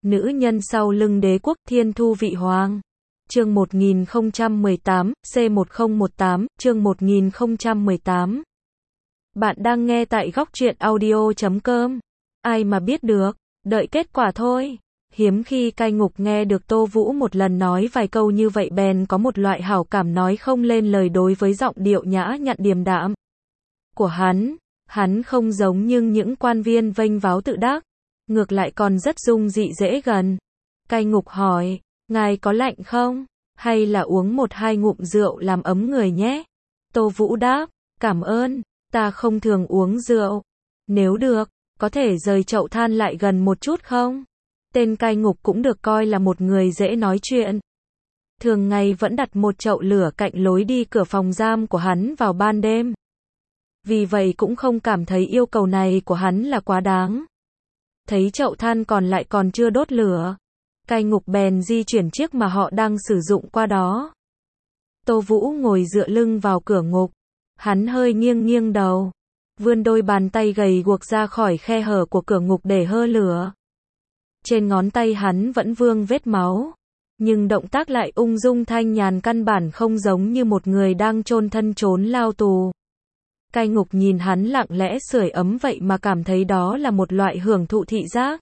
Nữ nhân sau lưng đế quốc Thiên Thu Vị Hoàng. Chương 1018, C1018, chương 1018. Bạn đang nghe tại góc truyện audio.com. Ai mà biết được, đợi kết quả thôi. Hiếm khi cai ngục nghe được Tô Vũ một lần nói vài câu như vậy bèn có một loại hảo cảm nói không lên lời đối với giọng điệu nhã nhặn điềm đạm của hắn. Hắn không giống như những quan viên vênh váo tự đắc, ngược lại còn rất dung dị dễ gần. Cai ngục hỏi, ngài có lạnh không? Hay là uống một hai ngụm rượu làm ấm người nhé? Tô Vũ đáp, cảm ơn, ta không thường uống rượu. Nếu được, có thể rời chậu than lại gần một chút không? Tên cai ngục cũng được coi là một người dễ nói chuyện. Thường ngày vẫn đặt một chậu lửa cạnh lối đi cửa phòng giam của hắn vào ban đêm. Vì vậy cũng không cảm thấy yêu cầu này của hắn là quá đáng. Thấy chậu than còn lại còn chưa đốt lửa, cai ngục bèn di chuyển chiếc mà họ đang sử dụng qua đó. Tô Vũ ngồi dựa lưng vào cửa ngục, hắn hơi nghiêng nghiêng đầu, vươn đôi bàn tay gầy guộc ra khỏi khe hở của cửa ngục để hơ lửa. Trên ngón tay hắn vẫn vương vết máu, nhưng động tác lại ung dung thanh nhàn, căn bản không giống như một người đang chôn thân trốn lao tù. Cai ngục nhìn hắn lặng lẽ sưởi ấm vậy mà cảm thấy đó là một loại hưởng thụ thị giác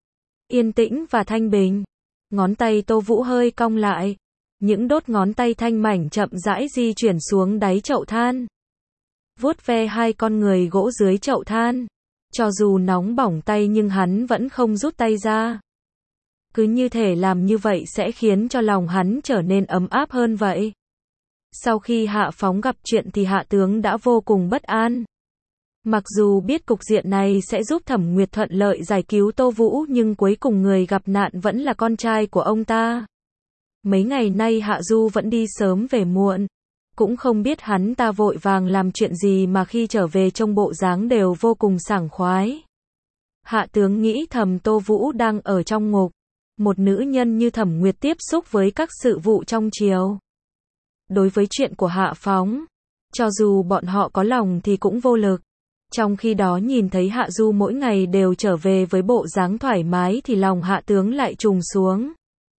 yên tĩnh và thanh bình. Ngón tay Tô Vũ hơi cong lại, những đốt ngón tay thanh mảnh chậm rãi di chuyển xuống đáy chậu than, vuốt ve hai con người gỗ dưới chậu than. Cho dù nóng bỏng tay nhưng hắn vẫn không rút tay ra. Cứ như thể làm như vậy sẽ khiến cho lòng hắn trở nên ấm áp hơn vậy. Sau khi Hạ Phóng gặp chuyện thì Hạ tướng đã vô cùng bất an. Mặc dù biết cục diện này sẽ giúp Thẩm Nguyệt thuận lợi giải cứu Tô Vũ nhưng cuối cùng người gặp nạn vẫn là con trai của ông ta. Mấy ngày nay Hạ Du vẫn đi sớm về muộn. Cũng không biết hắn ta vội vàng làm chuyện gì mà khi trở về trông bộ dáng đều vô cùng sảng khoái. Hạ tướng nghĩ thầm Tô Vũ đang ở trong ngục. Một nữ nhân như Thẩm Nguyệt tiếp xúc với các sự vụ trong triều. Đối với chuyện của Hạ Phóng, cho dù bọn họ có lòng thì cũng vô lực. Trong khi đó nhìn thấy Hạ Du mỗi ngày đều trở về với bộ dáng thoải mái thì lòng Hạ tướng lại trùng xuống.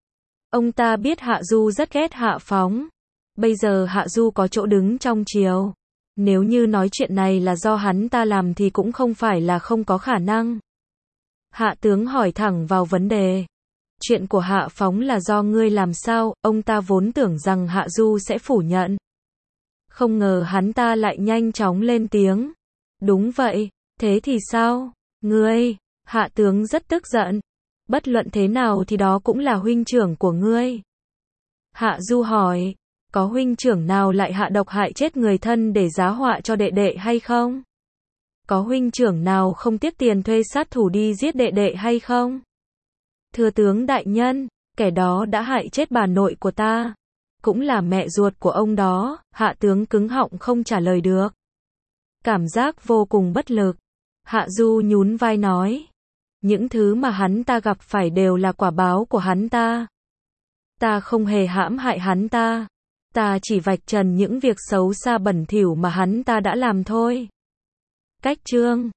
Ông ta biết Hạ Du rất ghét Hạ Phóng. Bây giờ Hạ Du có chỗ đứng trong triều. Nếu như nói chuyện này là do hắn ta làm thì cũng không phải là không có khả năng. Hạ tướng hỏi thẳng vào vấn đề. Chuyện của Hạ Phóng là do ngươi làm sao? Ông ta vốn tưởng rằng Hạ Du sẽ phủ nhận. Không ngờ hắn ta lại nhanh chóng lên tiếng. Đúng vậy, thế thì sao? Ngươi, Hạ tướng rất tức giận. Bất luận thế nào thì đó cũng là huynh trưởng của ngươi. Hạ Du hỏi, có huynh trưởng nào lại hạ độc hại chết người thân để giá họa cho đệ đệ hay không? Có huynh trưởng nào không tiếc tiền thuê sát thủ đi giết đệ đệ hay không? Thưa tướng đại nhân, kẻ đó đã hại chết bà nội của ta, cũng là mẹ ruột của ông đó. Hạ tướng cứng họng không trả lời được. Cảm giác vô cùng bất lực. Hạ Du nhún vai nói, những thứ mà hắn ta gặp phải đều là quả báo của hắn ta. Ta không hề hãm hại hắn ta. Ta chỉ vạch trần những việc xấu xa bẩn thỉu mà hắn ta đã làm thôi. Cách chương